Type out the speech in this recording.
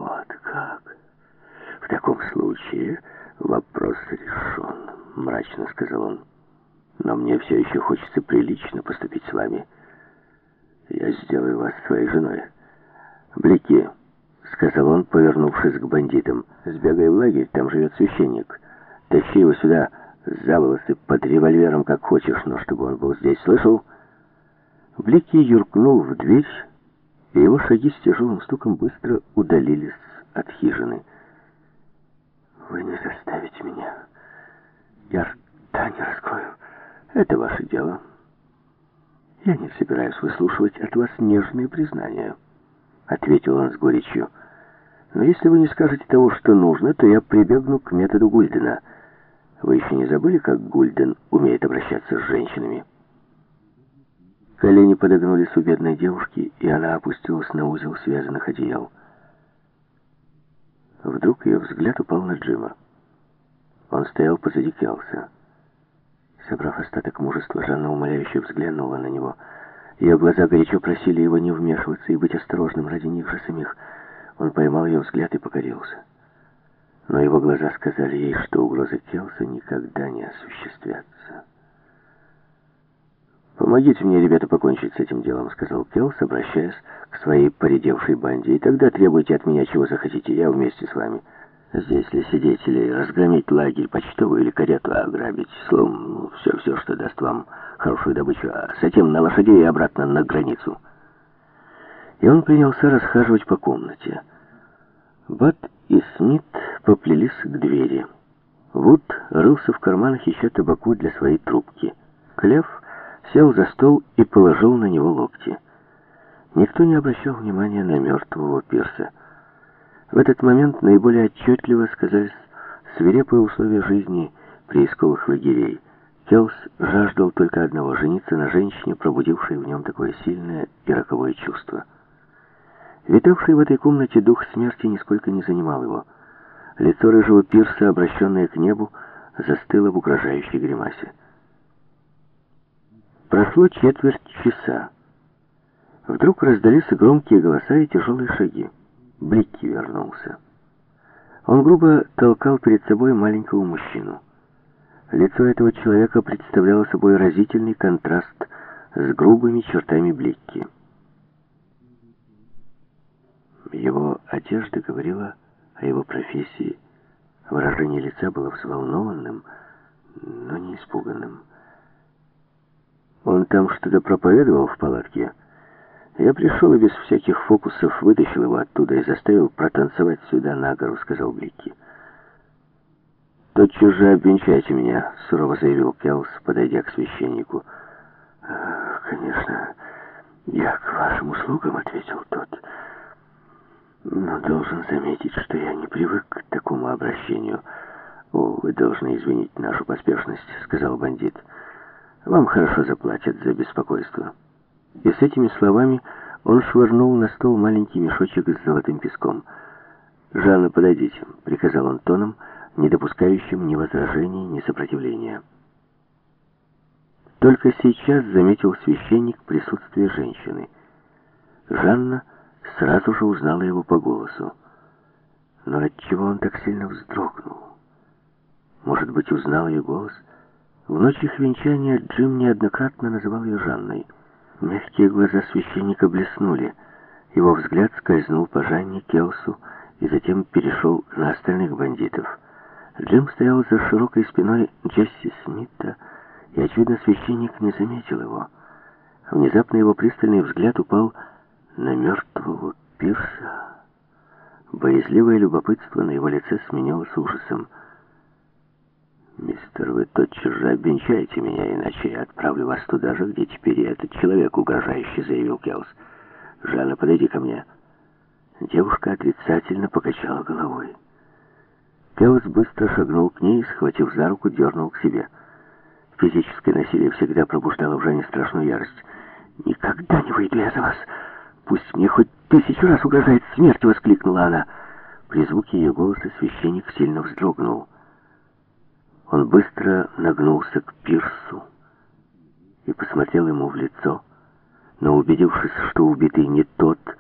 Вот как. В таком случае вопрос решен, мрачно сказал он. Но мне все еще хочется прилично поступить с вами. Я сделаю вас своей женой. Блики, сказал он, повернувшись к бандитам. Сбегай в лагерь, там живет священник. Тащи его сюда за волосы под револьвером, как хочешь, но чтобы он был здесь, слышал? Блики юркнул в дверь, и его шаги с тяжелым стуком быстро удалились от хижины. «Вы не заставите меня. Я рта не раскрою. Это ваше дело. Я не собираюсь выслушивать от вас нежные признания», — ответил он с горечью. «Но если вы не скажете того, что нужно, то я прибегну к методу Гульдена. Вы еще не забыли, как Гульден умеет обращаться с женщинами?» Колени подогнулись у бедной девушки, и она опустилась на узел связанных одеял. Вдруг ее взгляд упал на Джима. Он стоял позади Келса. Собрав остаток мужества, Жанна умоляюще взглянула на него. Ее глаза горячо просили его не вмешиваться и быть осторожным ради них же самих. Он поймал ее взгляд и покорился. Но его глаза сказали ей, что угрозы Келса никогда не осуществятся. «Помогите мне, ребята, покончить с этим делом», — сказал Келс, обращаясь к своей поредевшей банде. «И тогда требуйте от меня, чего захотите, я вместе с вами. Здесь ли сидеть, или разгромить лагерь почтовый, или карету ограбить. Словом, все, что даст вам хорошую добычу, а затем на лошадей и обратно на границу». И он принялся расхаживать по комнате. Бат и Смит поплелись к двери. Вуд рылся в карманах, ища табаку для своей трубки. Клев сел за стол и положил на него локти. Никто не обращал внимания на мертвого Пирса. В этот момент наиболее отчетливо сказались свирепые условия жизни приисковых лагерей. Келс жаждал только одного — жениться на женщине, пробудившей в нем такое сильное и роковое чувство. Витавший в этой комнате дух смерти нисколько не занимал его. Лицо рыжего Пирса, обращенное к небу, застыло в угрожающей гримасе. Прошло четверть часа. Вдруг раздались громкие голоса и тяжелые шаги. Блики вернулся. Он грубо толкал перед собой маленького мужчину. Лицо этого человека представляло собой разительный контраст с грубыми чертами Блики. Его одежда говорила о его профессии. Выражение лица было взволнованным, но не испуганным. «Он там что-то проповедовал в палатке. Я пришел и без всяких фокусов вытащил его оттуда и заставил протанцевать сюда на гору», — сказал Блики. «Тотчас же обвенчайте меня», — сурово заявил Келс, подойдя к священнику. «Конечно, я к вашим услугам», — ответил тот. «Но должен заметить, что я не привык к такому обращению». «О, вы должны извинить нашу поспешность», — сказал бандит. «Вам хорошо заплатят за беспокойство». И с этими словами он швырнул на стол маленький мешочек с золотым песком. «Жанна, подойдите», — приказал он тоном, не допускающим ни возражений, ни сопротивления. Только сейчас заметил священник присутствие женщины. Жанна сразу же узнала его по голосу. Но отчего он так сильно вздрогнул? Может быть, узнал ее голос? В ночь их венчания Джим неоднократно называл ее Жанной. Мягкие глаза священника блеснули. Его взгляд скользнул по Жанне, Келсу и затем перешел на остальных бандитов. Джим стоял за широкой спиной Джесси Смита, и, очевидно, священник не заметил его. Внезапно его пристальный взгляд упал на мертвого Пирса. Боязливое любопытство на его лице сменилось ужасом. «Мистер, вы тотчас же обвенчаете меня, иначе я отправлю вас туда же, где теперь и этот человек угрожающий», — заявил Келс. «Жанна, подойди ко мне». Девушка отрицательно покачала головой. Келс быстро шагнул к ней и, схватив за руку, дернул к себе. Физическое насилие всегда пробуждало в Жанне страшную ярость. «Никогда не выйду я за вас! Пусть мне хоть 1000 раз угрожает смерть!» — воскликнула она. При звуке ее голоса священник сильно вздрогнул. Он быстро нагнулся к Пирсу и посмотрел ему в лицо, но, убедившись, что убитый не тот,